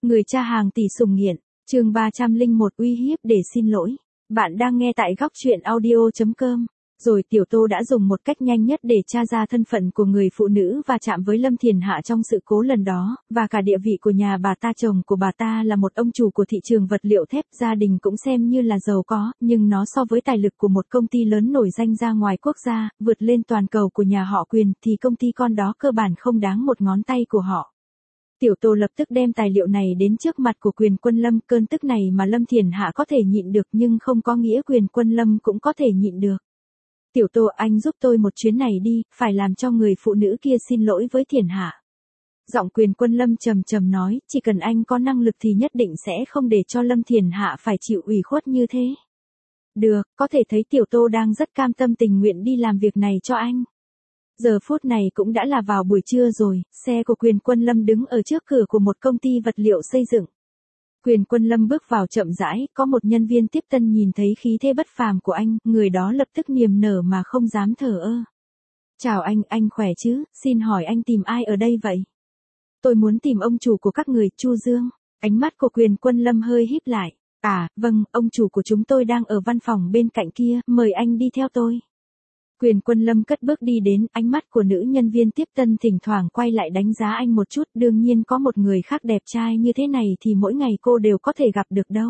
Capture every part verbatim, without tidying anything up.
Người cha hàng tỷ sủng nghiện, chương ba trăm lẻ một uy hiếp để xin lỗi. Bạn đang nghe tại góc truyện audio chấm com. Rồi Tiểu Tô đã dùng một cách nhanh nhất để tra ra thân phận của người phụ nữ và chạm với Lâm Thiền Hạ trong sự cố lần đó, và cả địa vị của nhà bà ta. Chồng của bà ta là một ông chủ của thị trường vật liệu thép, gia đình cũng xem như là giàu có, nhưng nó so với tài lực của một công ty lớn nổi danh ra ngoài quốc gia, vượt lên toàn cầu của nhà họ Quyền, thì công ty con đó cơ bản không đáng một ngón tay của họ. Tiểu Tô lập tức đem tài liệu này đến trước mặt của Quyền Quân Lâm. Cơn tức này mà Lâm Thiền Hạ có thể nhịn được nhưng không có nghĩa Quyền Quân Lâm cũng có thể nhịn được. Tiểu Tô, anh giúp tôi một chuyến này đi, phải làm cho người phụ nữ kia xin lỗi với Thiền Hạ. Giọng Quyền Quân Lâm trầm trầm nói, chỉ cần anh có năng lực thì nhất định sẽ không để cho Lâm Thiền Hạ phải chịu ủy khuất như thế. Được, có thể thấy Tiểu Tô đang rất cam tâm tình nguyện đi làm việc này cho anh. Giờ phút này cũng đã là vào buổi trưa rồi, xe của Quyền Quân Lâm đứng ở trước cửa của một công ty vật liệu xây dựng. Quyền Quân Lâm bước vào chậm rãi, có một nhân viên tiếp tân nhìn thấy khí thế bất phàm của anh, người đó lập tức niềm nở mà không dám thờ ơ. Chào anh, anh khỏe chứ, xin hỏi anh tìm ai ở đây vậy? Tôi muốn tìm ông chủ của các người, Chu Dương. Ánh mắt của Quyền Quân Lâm hơi híp lại. À, vâng, ông chủ của chúng tôi đang ở văn phòng bên cạnh kia, mời anh đi theo tôi. Quyền Quân Lâm cất bước đi đến, ánh mắt của nữ nhân viên tiếp tân thỉnh thoảng quay lại đánh giá anh một chút, đương nhiên có một người khác đẹp trai như thế này thì mỗi ngày cô đều có thể gặp được đâu.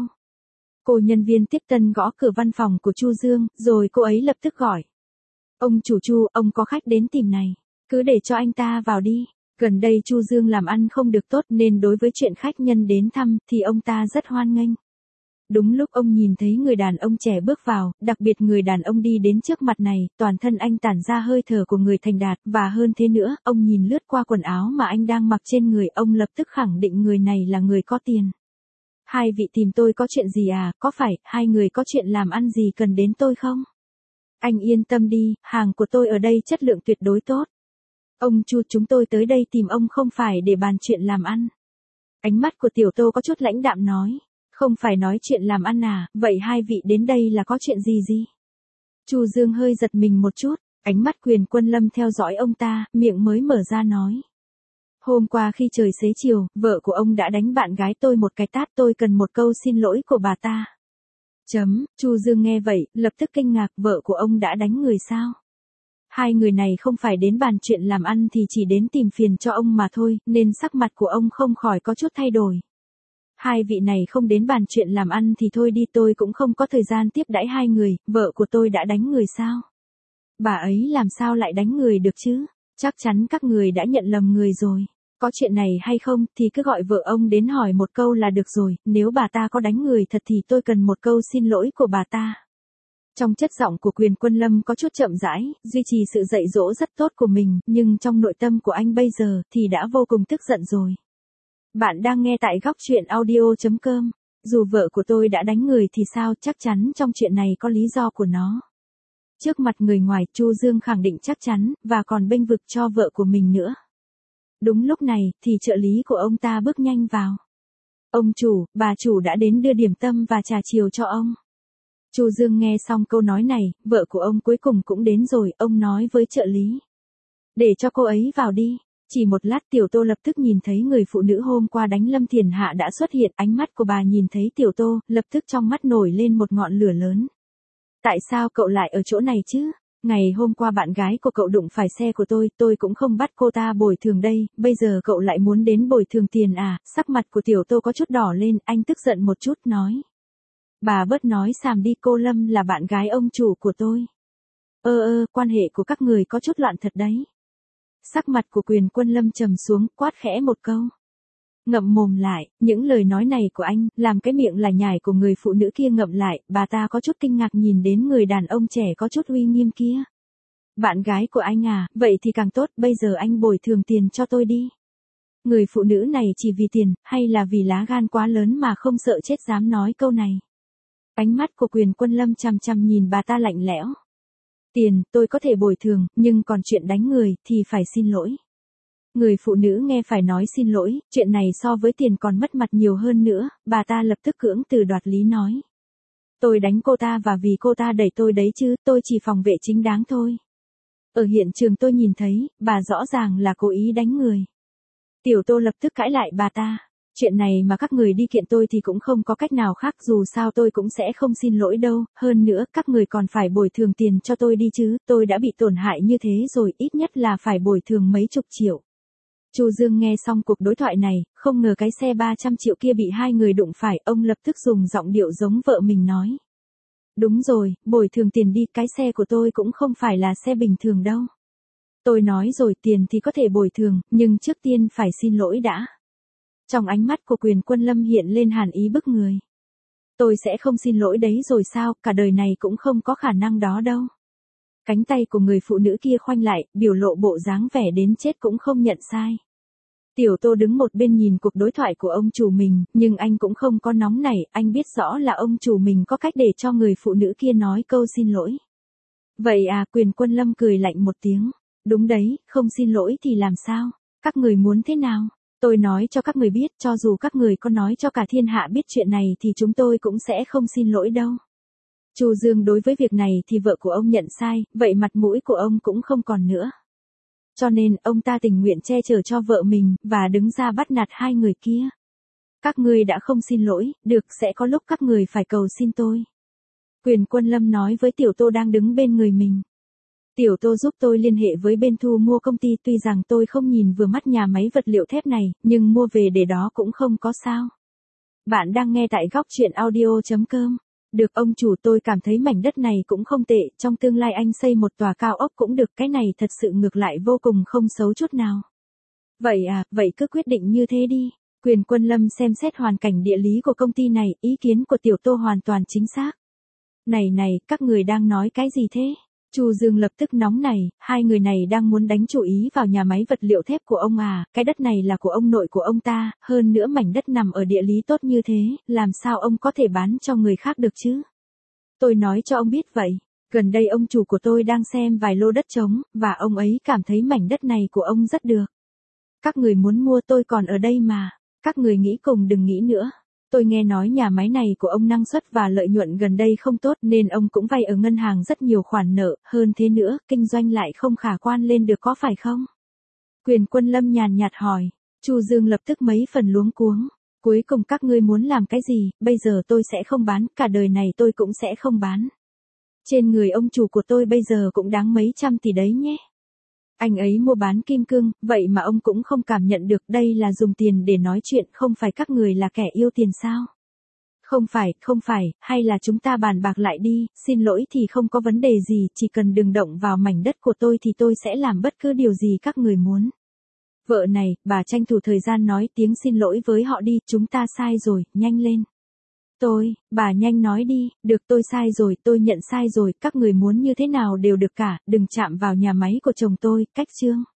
Cô nhân viên tiếp tân gõ cửa văn phòng của Chu Dương, rồi cô ấy lập tức gọi. Ông chủ Chu, ông có khách đến tìm này, cứ để cho anh ta vào đi. Gần đây Chu Dương làm ăn không được tốt nên đối với chuyện khách nhân đến thăm thì ông ta rất hoan nghênh. Đúng lúc ông nhìn thấy người đàn ông trẻ bước vào, đặc biệt người đàn ông đi đến trước mặt này, toàn thân anh tản ra hơi thở của người thành đạt, và hơn thế nữa, ông nhìn lướt qua quần áo mà anh đang mặc trên người, ông lập tức khẳng định người này là người có tiền. Hai vị tìm tôi có chuyện gì à, có phải, hai người có chuyện làm ăn gì cần đến tôi không? Anh yên tâm đi, hàng của tôi ở đây chất lượng tuyệt đối tốt. Ông Chu, chúng tôi tới đây tìm ông không phải để bàn chuyện làm ăn. Ánh mắt của Tiểu Tô có chút lãnh đạm nói. Không phải nói chuyện làm ăn à, vậy hai vị đến đây là có chuyện gì gì? Chu Dương hơi giật mình một chút, ánh mắt Quyền Quân Lâm theo dõi ông ta, miệng mới mở ra nói. Hôm qua khi trời xế chiều, vợ của ông đã đánh bạn gái tôi một cái tát, tôi cần một câu xin lỗi của bà ta. Chấm, Chu Dương nghe vậy, lập tức kinh ngạc, vợ của ông đã đánh người sao? Hai người này không phải đến bàn chuyện làm ăn thì chỉ đến tìm phiền cho ông mà thôi, nên sắc mặt của ông không khỏi có chút thay đổi. Hai vị này không đến bàn chuyện làm ăn thì thôi đi, tôi cũng không có thời gian tiếp đãi hai người, vợ của tôi đã đánh người sao? Bà ấy làm sao lại đánh người được chứ? Chắc chắn các người đã nhận lầm người rồi. Có chuyện này hay không thì cứ gọi vợ ông đến hỏi một câu là được rồi, nếu bà ta có đánh người thật thì tôi cần một câu xin lỗi của bà ta. Trong chất giọng của Quyền Quân Lâm có chút chậm rãi, duy trì sự dạy dỗ rất tốt của mình, nhưng trong nội tâm của anh bây giờ thì đã vô cùng tức giận rồi. Bạn đang nghe tại góc truyện audio chấm com. Dù vợ của tôi đã đánh người thì sao, chắc chắn trong chuyện này có lý do của nó. Trước mặt người ngoài, Chu Dương khẳng định chắc chắn, và còn bênh vực cho vợ của mình nữa. Đúng lúc này, thì trợ lý của ông ta bước nhanh vào. Ông chủ, bà chủ đã đến đưa điểm tâm và trà chiều cho ông. Chu Dương nghe xong câu nói này, vợ của ông cuối cùng cũng đến rồi, ông nói với trợ lý. Để cho cô ấy vào đi. Chỉ một lát Tiểu Tô lập tức nhìn thấy người phụ nữ hôm qua đánh Lâm Thiền Hạ đã xuất hiện, ánh mắt của bà nhìn thấy Tiểu Tô, lập tức trong mắt nổi lên một ngọn lửa lớn. Tại sao cậu lại ở chỗ này chứ? Ngày hôm qua bạn gái của cậu đụng phải xe của tôi, tôi cũng không bắt cô ta bồi thường đây, bây giờ cậu lại muốn đến bồi thường tiền à? Sắc mặt của Tiểu Tô có chút đỏ lên, anh tức giận một chút nói. Bà bớt nói xàm đi, cô Lâm là bạn gái ông chủ của tôi. Ơ ơ, quan hệ của các người có chút loạn thật đấy. Sắc mặt của Quyền Quân Lâm trầm xuống, quát khẽ một câu. Ngậm mồm lại, những lời nói này của anh, làm cái miệng lải nhải của người phụ nữ kia ngậm lại, bà ta có chút kinh ngạc nhìn đến người đàn ông trẻ có chút uy nghiêm kia. Bạn gái của anh à, vậy thì càng tốt, bây giờ anh bồi thường tiền cho tôi đi. Người phụ nữ này chỉ vì tiền, hay là vì lá gan quá lớn mà không sợ chết dám nói câu này. Ánh mắt của Quyền Quân Lâm chằm chằm nhìn bà ta lạnh lẽo. Tiền, tôi có thể bồi thường, nhưng còn chuyện đánh người, thì phải xin lỗi. Người phụ nữ nghe phải nói xin lỗi, chuyện này so với tiền còn mất mặt nhiều hơn nữa, bà ta lập tức cưỡng từ đoạt lý nói. Tôi đánh cô ta và vì cô ta đẩy tôi đấy chứ, tôi chỉ phòng vệ chính đáng thôi. Ở hiện trường tôi nhìn thấy, bà rõ ràng là cố ý đánh người. Tiểu Tô lập tức cãi lại bà ta. Chuyện này mà các người đi kiện tôi thì cũng không có cách nào khác, dù sao tôi cũng sẽ không xin lỗi đâu, hơn nữa các người còn phải bồi thường tiền cho tôi đi chứ, tôi đã bị tổn hại như thế rồi, ít nhất là phải bồi thường mấy chục triệu. Chu Dương nghe xong cuộc đối thoại này, không ngờ cái xe ba trăm triệu kia bị hai người đụng phải, ông lập tức dùng giọng điệu giống vợ mình nói. Đúng rồi, bồi thường tiền đi, cái xe của tôi cũng không phải là xe bình thường đâu. Tôi nói rồi, tiền thì có thể bồi thường, nhưng trước tiên phải xin lỗi đã. Trong ánh mắt của Quyền Quân Lâm hiện lên hàn ý bức người. Tôi sẽ không xin lỗi đấy rồi sao, cả đời này cũng không có khả năng đó đâu. Cánh tay của người phụ nữ kia khoanh lại, biểu lộ bộ dáng vẻ đến chết cũng không nhận sai. Tiểu Tô đứng một bên nhìn cuộc đối thoại của ông chủ mình, nhưng anh cũng không có nóng nảy, anh biết rõ là ông chủ mình có cách để cho người phụ nữ kia nói câu xin lỗi. Vậy à, Quyền Quân Lâm cười lạnh một tiếng. Đúng đấy, không xin lỗi thì làm sao? Các người muốn thế nào? Tôi nói cho các người biết, cho dù các người có nói cho cả thiên hạ biết chuyện này thì chúng tôi cũng sẽ không xin lỗi đâu. Chu Dương đối với việc này thì vợ của ông nhận sai, vậy mặt mũi của ông cũng không còn nữa. Cho nên, ông ta tình nguyện che chở cho vợ mình, và đứng ra bắt nạt hai người kia. Các người đã không xin lỗi, được, sẽ có lúc các người phải cầu xin tôi. Quyền Quân Lâm nói với Tiểu Tô đang đứng bên người mình. Tiểu Tô giúp tôi liên hệ với bên thu mua công ty, tuy rằng tôi không nhìn vừa mắt nhà máy vật liệu thép này, nhưng mua về để đó cũng không có sao. Bạn đang nghe tại góc chuyện audio chấm com. Được ông chủ, tôi cảm thấy mảnh đất này cũng không tệ, trong tương lai anh xây một tòa cao ốc cũng được, cái này thật sự ngược lại vô cùng không xấu chút nào. Vậy à, vậy cứ quyết định như thế đi. Quyền Quân Lâm xem xét hoàn cảnh địa lý của công ty này, ý kiến của Tiểu Tô hoàn toàn chính xác. Này này, các người đang nói cái gì thế? Chu Dương lập tức nóng nảy, hai người này đang muốn đánh chủ ý vào nhà máy vật liệu thép của ông à, cái đất này là của ông nội của ông ta, hơn nữa mảnh đất nằm ở địa lý tốt như thế, làm sao ông có thể bán cho người khác được chứ? Tôi nói cho ông biết vậy, gần đây ông chủ của tôi đang xem vài lô đất trống, và ông ấy cảm thấy mảnh đất này của ông rất được. Các người muốn mua tôi còn ở đây mà, các người nghĩ cùng đừng nghĩ nữa. Tôi nghe nói nhà máy này của ông năng suất và lợi nhuận gần đây không tốt nên ông cũng vay ở ngân hàng rất nhiều khoản nợ, hơn thế nữa, kinh doanh lại không khả quan lên được có phải không? Quyền Quân Lâm nhàn nhạt hỏi, Chu Dương lập tức mấy phần luống cuống, cuối cùng các ngươi muốn làm cái gì, bây giờ tôi sẽ không bán, cả đời này tôi cũng sẽ không bán. Trên người ông chủ của tôi bây giờ cũng đáng mấy trăm tỷ đấy nhé. Anh ấy mua bán kim cương, vậy mà ông cũng không cảm nhận được, đây là dùng tiền để nói chuyện, không phải các người là kẻ yêu tiền sao? Không phải, không phải, hay là chúng ta bàn bạc lại đi, xin lỗi thì không có vấn đề gì, chỉ cần đừng động vào mảnh đất của tôi thì tôi sẽ làm bất cứ điều gì các người muốn. Vợ này, bà tranh thủ thời gian nói tiếng xin lỗi với họ đi, chúng ta sai rồi, nhanh lên. Tôi, bà nhanh nói đi, được tôi sai rồi, tôi nhận sai rồi, các người muốn như thế nào đều được cả, đừng chạm vào nhà máy của chồng tôi, cách chương.